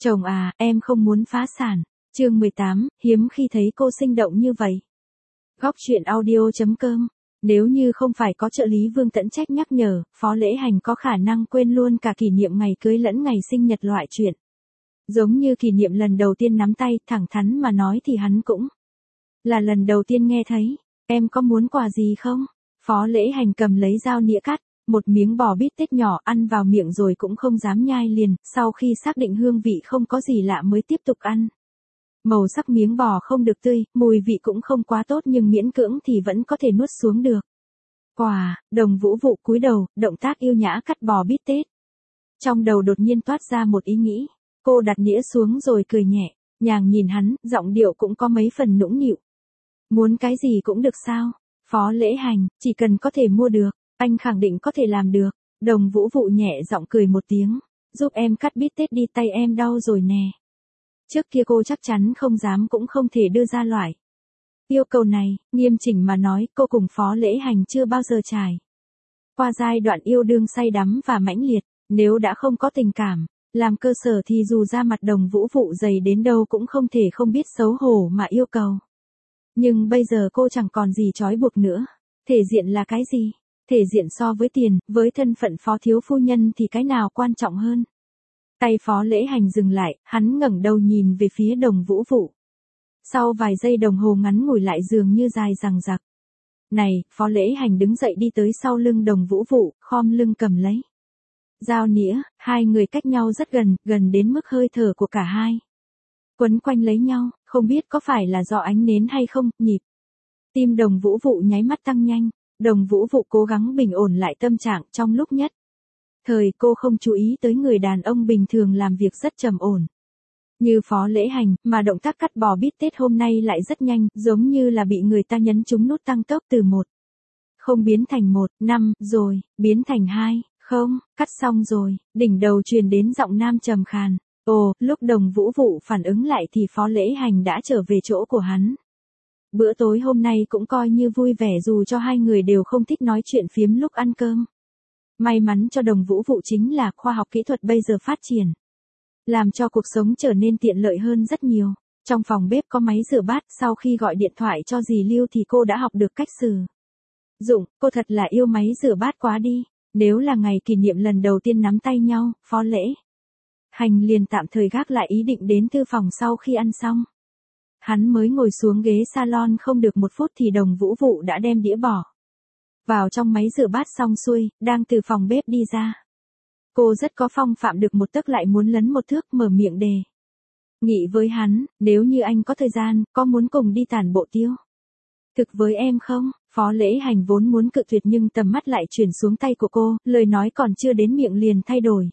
Chồng à, em không muốn phá sản. Chương 18, hiếm khi thấy cô sinh động như vậy. Góc truyện audio.com. Nếu như không phải có trợ lý Vương Tẫn Trách nhắc nhở, Phó Lễ Hành có khả năng quên luôn cả kỷ niệm ngày cưới lẫn ngày sinh nhật loại chuyện. Giống như kỷ niệm lần đầu tiên nắm tay, thẳng thắn mà nói thì hắn cũng là lần đầu tiên nghe thấy. Em có muốn quà gì không? Phó Lễ Hành cầm lấy dao nĩa cắt một miếng bò bít tết nhỏ, ăn vào miệng rồi cũng không dám nhai liền, sau khi xác định hương vị không có gì lạ mới tiếp tục ăn. Màu sắc miếng bò không được tươi, mùi vị cũng không quá tốt nhưng miễn cưỡng thì vẫn có thể nuốt xuống được. Quà, Đồng Vũ Vụ cúi đầu, động tác yêu nhã cắt bò bít tết. Trong đầu đột nhiên toát ra một ý nghĩ, cô đặt nĩa xuống rồi cười nhẹ, nhàng nhìn hắn, giọng điệu cũng có mấy phần nũng nịu. Muốn cái gì cũng được sao? Phó Lễ Hành, chỉ cần có thể mua được, anh khẳng định có thể làm được. Đồng Vũ Vụ nhẹ giọng cười một tiếng, giúp em cắt bít tết đi, tay em đau rồi nè. Trước kia cô chắc chắn không dám cũng không thể đưa ra loại yêu cầu này, nghiêm chỉnh mà nói cô cùng Phó Lễ Hành chưa bao giờ trải qua giai đoạn yêu đương say đắm và mãnh liệt, nếu đã không có tình cảm làm cơ sở thì dù ra mặt Đồng Vũ Vụ dày đến đâu cũng không thể không biết xấu hổ mà yêu cầu. Nhưng bây giờ cô chẳng còn gì trói buộc nữa. Thể diện là cái gì? Thể diện so với tiền, với thân phận phó thiếu phu nhân thì cái nào quan trọng hơn? Tay Phó Lễ Hành dừng lại, hắn ngẩng đầu nhìn về phía Đồng Vũ Vụ. Sau vài giây đồng hồ ngắn ngủi lại dường như dài dằng dặc. Này, Phó Lễ Hành đứng dậy đi tới sau lưng Đồng Vũ Vụ, khom lưng cầm lấy dao nĩa, hai người cách nhau rất gần, gần đến mức hơi thở của cả hai quấn quanh lấy nhau, không biết có phải là do ánh nến hay không, nhịp tim Đồng Vũ Vụ nháy mắt tăng nhanh. Đồng Vũ Vụ cố gắng bình ổn lại tâm trạng, trong lúc nhất thời cô không chú ý tới người đàn ông bình thường làm việc rất trầm ổn như Phó Lễ Hành, mà động tác cắt bò bít tết hôm nay lại rất nhanh, giống như là bị người ta nhấn trúng nút tăng tốc từ 1 không biến thành 1 5 rồi biến thành 2 không, cắt xong rồi. Đỉnh đầu truyền đến giọng nam trầm khàn. Ồ, lúc Đồng Vũ Vụ phản ứng lại thì Phó Lễ Hành đã trở về chỗ của hắn. Bữa tối hôm nay cũng coi như vui vẻ dù cho hai người đều không thích nói chuyện phiếm lúc ăn cơm. May mắn cho Đồng Vũ Vụ chính là khoa học kỹ thuật bây giờ phát triển, làm cho cuộc sống trở nên tiện lợi hơn rất nhiều. Trong phòng bếp có máy rửa bát, sau khi gọi điện thoại cho dì Lưu thì cô đã học được cách sử dụng. Cô thật là yêu máy rửa bát quá đi. Nếu là ngày kỷ niệm lần đầu tiên nắm tay nhau, Phó Lễ Hành liền tạm thời gác lại ý định đến thư phòng sau khi ăn xong. Hắn mới ngồi xuống ghế salon không được 1 phút thì Đồng Vũ Vụ đã đem đĩa bỏ vào trong máy rửa bát xong xuôi, đang từ phòng bếp đi ra. Cô rất có phong phạm, được 1 tấc lại muốn lấn 1 thước, mở miệng đề nghị với hắn, nếu như anh có thời gian, có muốn cùng đi tản bộ tiêu thực với em không? Phó Lễ Hành vốn muốn cự tuyệt nhưng tầm mắt lại chuyển xuống tay của cô, lời nói còn chưa đến miệng liền thay đổi.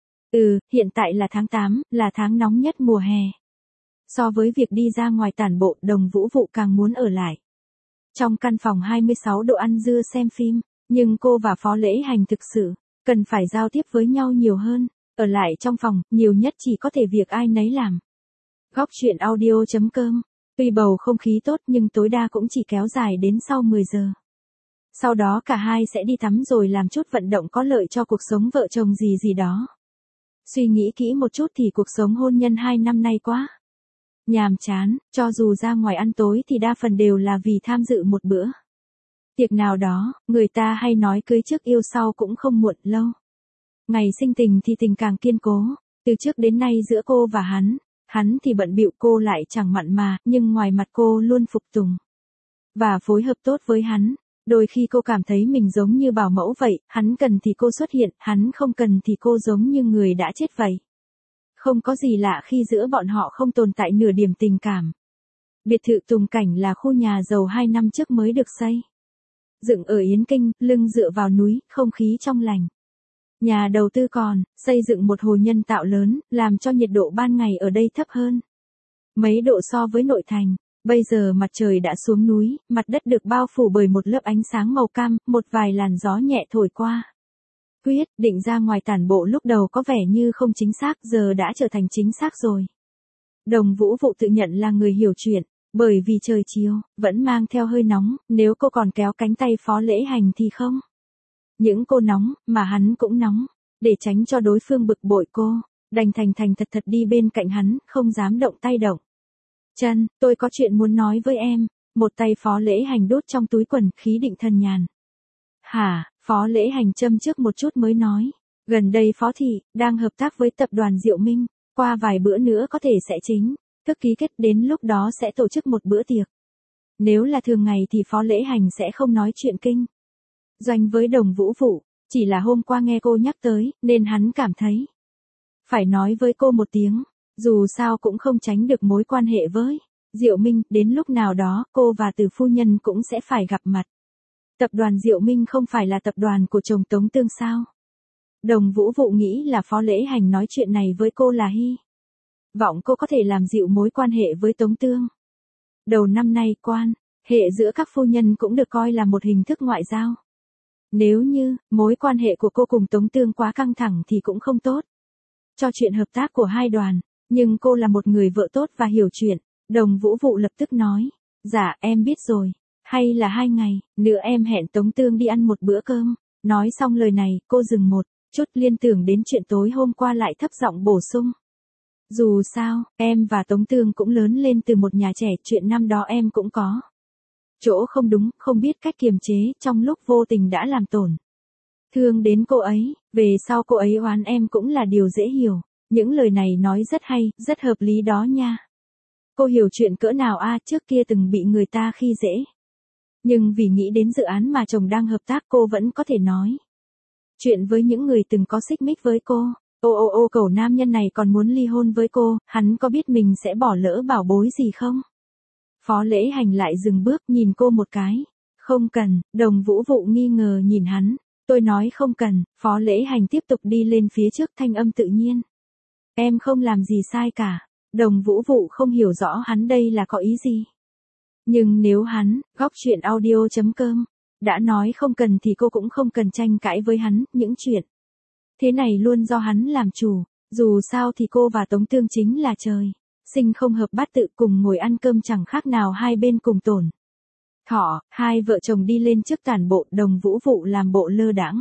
Hiện tại là tháng 8, là tháng nóng nhất mùa hè. So với việc đi ra ngoài tản bộ, Đồng Vũ Vụ càng muốn ở lại trong căn phòng 26 độ ăn dưa xem phim, nhưng cô và Phó Lễ Hành thực sự cần phải giao tiếp với nhau nhiều hơn. Ở lại trong phòng, nhiều nhất chỉ có thể việc ai nấy làm. Góc truyện audio.com. Tuy bầu không khí tốt nhưng tối đa cũng chỉ kéo dài đến sau 10 giờ. Sau đó cả hai sẽ đi tắm rồi làm chút vận động có lợi cho cuộc sống vợ chồng gì gì đó. Suy nghĩ kỹ một chút thì cuộc sống hôn nhân 2 năm nay quá nhàm chán, cho dù ra ngoài ăn tối thì đa phần đều là vì tham dự một bữa tiệc nào đó. Người ta hay nói cưới trước yêu sau cũng không muộn. Lâu ngày sinh tình thì tình càng kiên cố. Từ trước đến nay giữa cô và hắn thì bận bịu, cô lại chẳng mặn mà, nhưng ngoài mặt cô luôn phục tùng và phối hợp tốt với hắn. Đôi khi cô cảm thấy mình giống như bảo mẫu vậy, hắn cần thì cô xuất hiện, hắn không cần thì cô giống như người đã chết vậy. Không có gì lạ khi giữa bọn họ không tồn tại nửa điểm tình cảm. Biệt thự Tùng Cảnh là khu nhà giàu 2 năm trước mới được xây dựng ở Yến Kinh, lưng dựa vào núi, không khí trong lành. Nhà đầu tư còn xây dựng một hồ nhân tạo lớn, làm cho nhiệt độ ban ngày ở đây thấp hơn mấy độ so với nội thành. Bây giờ mặt trời đã xuống núi, mặt đất được bao phủ bởi một lớp ánh sáng màu cam, một vài làn gió nhẹ thổi qua. Quyết định ra ngoài tản bộ lúc đầu có vẻ như không chính xác, giờ đã trở thành chính xác rồi. Đồng Vũ Vụ tự nhận là người hiểu chuyện, bởi vì trời chiều vẫn mang theo hơi nóng, nếu cô còn kéo cánh tay Phó Lễ Hành thì không những cô nóng, mà hắn cũng nóng. Để tránh cho đối phương bực bội cô, đành thành thành thật thật đi bên cạnh hắn, không dám động tay động chân. Tôi có chuyện muốn nói với em. Một tay Phó Lễ Hành đút trong túi quần, khí định thần nhàn. Hả? Phó Lễ Hành châm trước một chút mới nói. Gần đây Phó Thị đang hợp tác với tập đoàn Diệu Minh, qua vài bữa nữa có thể sẽ chính thức ký kết, đến lúc đó sẽ tổ chức một bữa tiệc. Nếu là thường ngày thì Phó Lễ Hành sẽ không nói chuyện kinh doanh với Đồng Vũ Vụ, chỉ là hôm qua nghe cô nhắc tới, nên hắn cảm thấy phải nói với cô một tiếng, dù sao cũng không tránh được mối quan hệ với Diệu Minh, đến lúc nào đó cô và Từ phu nhân cũng sẽ phải gặp mặt. Tập đoàn Diệu Minh không phải là tập đoàn của chồng Tống Tương sao? Đồng Vũ Vụ nghĩ là Phó Lễ Hành nói chuyện này với cô là hy vọng cô có thể làm dịu mối quan hệ với Tống Tương. Đầu năm nay quan hệ giữa các phu nhân cũng được coi là một hình thức ngoại giao. Nếu như mối quan hệ của cô cùng Tống Tương quá căng thẳng thì cũng không tốt cho chuyện hợp tác của hai đoàn, nhưng cô là một người vợ tốt và hiểu chuyện. Đồng Vũ Vụ lập tức nói, dạ em biết rồi, hay là 2 ngày nữa em hẹn Tống Tương đi ăn một bữa cơm. Nói xong lời này, cô dừng một chút, liên tưởng đến chuyện tối hôm qua lại thấp giọng bổ sung. Dù sao, em và Tống Tương cũng lớn lên từ một nhà trẻ, chuyện năm đó em cũng có chỗ không đúng, không biết cách kiềm chế, trong lúc vô tình đã làm tổn thương đến cô ấy, về sau cô ấy oán em cũng là điều dễ hiểu. Những lời này nói rất hay, rất hợp lý đó nha. Cô hiểu chuyện cỡ nào a, trước kia từng bị người ta khi dễ. Nhưng vì nghĩ đến dự án mà chồng đang hợp tác, cô vẫn có thể nói chuyện với những người từng có xích mích với cô. Cậu nam nhân này còn muốn ly hôn với cô, hắn có biết mình sẽ bỏ lỡ bảo bối gì không? Phó Lễ Hành lại dừng bước nhìn cô một cái. Không cần. Đồng Vũ Vụ nghi ngờ nhìn hắn. Tôi nói không cần. Phó Lễ Hành tiếp tục đi lên phía trước, thanh âm tự nhiên. Em không làm gì sai cả. Đồng Vũ Vụ không hiểu rõ hắn đây là có ý gì. Nhưng nếu hắn, góc chuyện audio.com, đã nói không cần thì cô cũng không cần tranh cãi với hắn, những chuyện thế này luôn do hắn làm chủ. Dù sao thì cô và Tống Tương chính là trời sinh không hợp bát tự, cùng ngồi ăn cơm chẳng khác nào hai bên cùng tổn thọ. Hai vợ chồng đi lên trước tản bộ, Đồng Vũ Vụ làm bộ lơ đãng.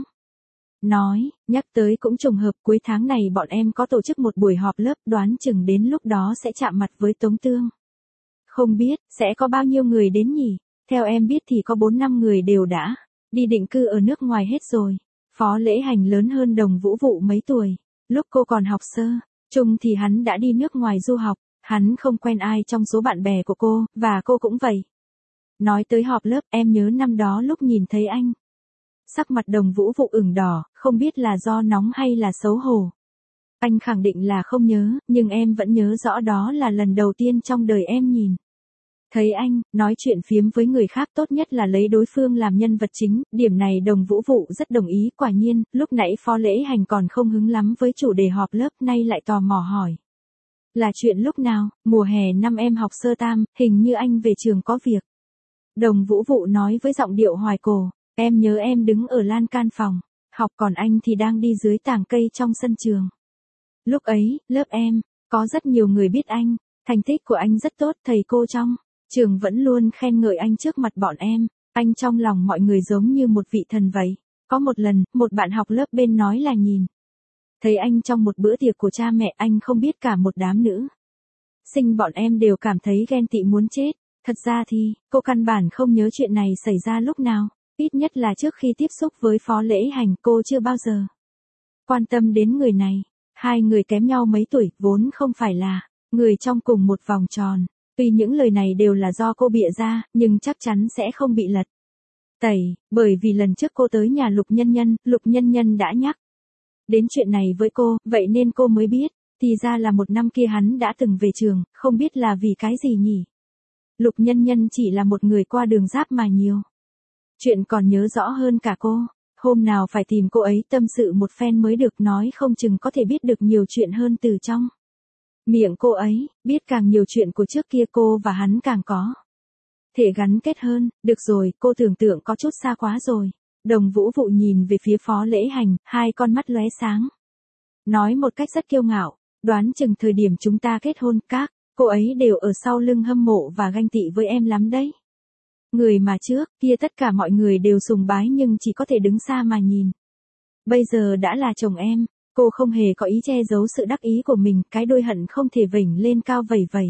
Nói, nhắc tới cũng trùng hợp, cuối tháng này bọn em có tổ chức một buổi họp lớp, đoán chừng đến lúc đó sẽ chạm mặt với Tống Tương. Không biết, sẽ có bao nhiêu người đến nhỉ? Theo em biết thì có 4-5 người đều đã đi định cư ở nước ngoài hết rồi. Phó Lễ Hành lớn hơn Đồng Vũ Vụ mấy tuổi. Lúc cô còn học sơ chung thì hắn đã đi nước ngoài du học. Hắn không quen ai trong số bạn bè của cô, và cô cũng vậy. Nói tới họp lớp, em nhớ năm đó lúc nhìn thấy anh. Sắc mặt Đồng Vũ Vụ ửng đỏ, không biết là do nóng hay là xấu hổ. Anh khẳng định là không nhớ, nhưng em vẫn nhớ rõ đó là lần đầu tiên trong đời em nhìn thấy anh. Nói chuyện phiếm với người khác tốt nhất là lấy đối phương làm nhân vật chính, điểm này Đồng Vũ Vụ rất đồng ý. Quả nhiên, lúc nãy Phó Lễ Hành còn không hứng lắm với chủ đề họp lớp, nay lại tò mò hỏi. Là chuyện lúc nào? Mùa hè năm em học sơ tam, hình như anh về trường có việc. Đồng Vũ Vụ nói với giọng điệu hoài cổ. Em nhớ em đứng ở lan can phòng học, còn anh thì đang đi dưới tàng cây trong sân trường. Lúc ấy, lớp em có rất nhiều người biết anh, thành tích của anh rất tốt, thầy cô trong trường vẫn luôn khen ngợi anh trước mặt bọn em. Anh trong lòng mọi người giống như một vị thần vậy. Có một lần, một bạn học lớp bên nói là nhìn thấy anh trong một bữa tiệc của cha mẹ, anh không biết cả một đám nữ sinh bọn em đều cảm thấy ghen tị muốn chết. Thật ra thì, cô căn bản không nhớ chuyện này xảy ra lúc nào. Ít nhất là trước khi tiếp xúc với Phó Lễ Hành, cô chưa bao giờ quan tâm đến người này. Hai người kém nhau mấy tuổi, vốn không phải là người trong cùng một vòng tròn. Tuy những lời này đều là do cô bịa ra, nhưng chắc chắn sẽ không bị lật tẩy, bởi vì lần trước cô tới nhà Lục Nhân Nhân đã nhắc đến chuyện này với cô, vậy nên cô mới biết. Thì ra là một năm kia hắn đã từng về trường, không biết là vì cái gì nhỉ? Lục Nhân Nhân chỉ là một người qua đường giáp mà nhiều chuyện còn nhớ rõ hơn cả cô. Hôm nào phải tìm cô ấy tâm sự một phen mới được, nói không chừng có thể biết được nhiều chuyện hơn từ trong miệng cô ấy. Biết càng nhiều chuyện của trước kia, cô và hắn càng có thể gắn kết hơn. Được rồi, cô tưởng tượng có chút xa quá rồi. Đồng Vũ Vụ nhìn về phía Phó Lễ Hành, hai con mắt lóe sáng. Nói một cách rất kiêu ngạo, đoán chừng thời điểm chúng ta kết hôn, các cô ấy đều ở sau lưng hâm mộ và ganh tị với em lắm đấy. Người mà trước kia tất cả mọi người đều sùng bái nhưng chỉ có thể đứng xa mà nhìn. Bây giờ đã là chồng em, Cô không hề có ý che giấu sự đắc ý của mình, cái đuôi hận không thể vểnh lên cao vẩy vẩy.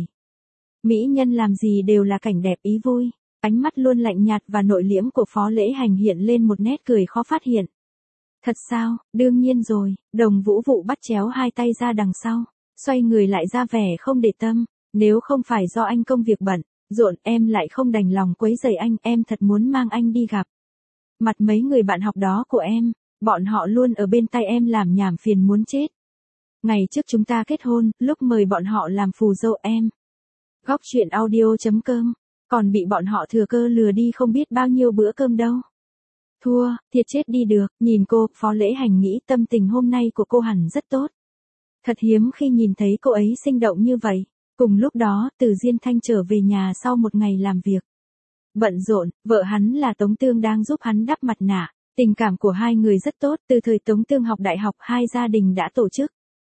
Mỹ nhân làm gì đều là cảnh đẹp ý vui. Ánh mắt luôn lạnh nhạt và nội liễm của Phó Lễ Hành hiện lên một nét cười khó phát hiện. Thật sao, đương nhiên rồi, Đồng Vũ Vụ bắt chéo hai tay ra đằng sau, xoay người lại ra vẻ không để tâm, nếu không phải do anh công việc bận, rộn em lại không đành lòng quấy rầy anh, em thật muốn mang anh đi gặp. Mặt mấy người bạn học đó của em, bọn họ luôn ở bên tay em làm nhảm phiền muốn chết. Ngày trước chúng ta kết hôn, lúc mời bọn họ làm phù dâu em. Góc truyện audio.com, còn bị bọn họ thừa cơ lừa đi không biết bao nhiêu bữa cơm đâu. Thua, thiệt chết đi được, nhìn cô, Phó Lễ Hành nghĩ tâm tình hôm nay của cô hẳn rất tốt. Thật hiếm khi nhìn thấy cô ấy sinh động như vậy. Cùng lúc đó, Từ Diên Thanh trở về nhà sau một ngày làm việc. Bận rộn, vợ hắn là Tống Tương đang giúp hắn đắp mặt nạ. Tình cảm của hai người rất tốt, từ thời Tống Tương học đại học hai gia đình đã tổ chức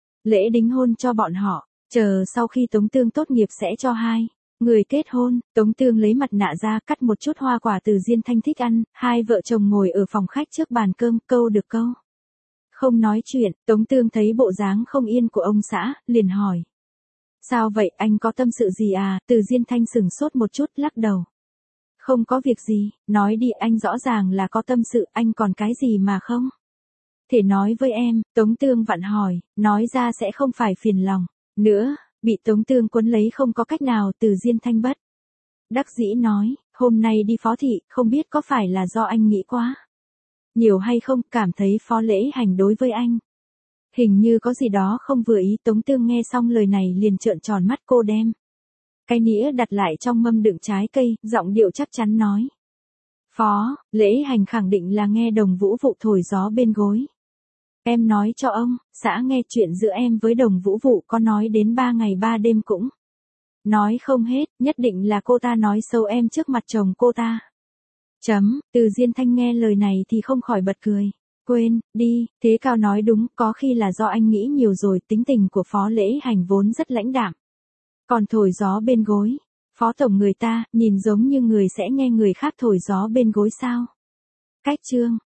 lễ đính hôn cho bọn họ, chờ sau khi Tống Tương tốt nghiệp sẽ cho hai người kết hôn. Tống Tương lấy mặt nạ ra cắt một chút hoa quả Từ Diên Thanh thích ăn, hai vợ chồng ngồi ở phòng khách trước bàn cơm, câu được câu không nói chuyện. Tống Tương thấy bộ dáng không yên của ông xã, liền hỏi. Sao vậy, anh có tâm sự gì à? Từ Diên Thanh sửng sốt một chút, lắc đầu. Không có việc gì, nói đi, anh rõ ràng là có tâm sự, anh còn cái gì mà không thể nói với em. Tống Tương vặn hỏi, nói ra sẽ không phải phiền lòng nữa. Bị Tống Tương quấn lấy không có cách nào, Từ Diên Thanh bất đắc dĩ nói, hôm nay đi Phó thị, không biết có phải là do anh nghĩ quá nhiều hay không, cảm thấy Phó Lễ Hành đối với anh hình như có gì đó không vừa ý. Tống Tương nghe xong lời này liền trợn tròn mắt, cô đem cái nĩa đặt lại trong mâm đựng trái cây, giọng điệu chắc chắn nói. Phó Lễ Hành khẳng định là nghe Đồng Vũ Vụ thổi gió bên gối. Em nói cho ông, xã nghe chuyện giữa em với Đồng Vũ Vụ có nói đến 3 ngày 3 đêm cũng nói không hết, nhất định là cô ta nói xấu em trước mặt chồng cô ta. Từ Diên Thanh nghe lời này thì không khỏi bật cười. Quên đi, Thế Cao nói đúng, có khi là do anh nghĩ nhiều rồi, tính tình của Phó Lễ Hành vốn rất lãnh đạm. Còn thổi gió bên gối, Phó tổng người ta, nhìn giống như người sẽ nghe người khác thổi gió bên gối sao. Cách chương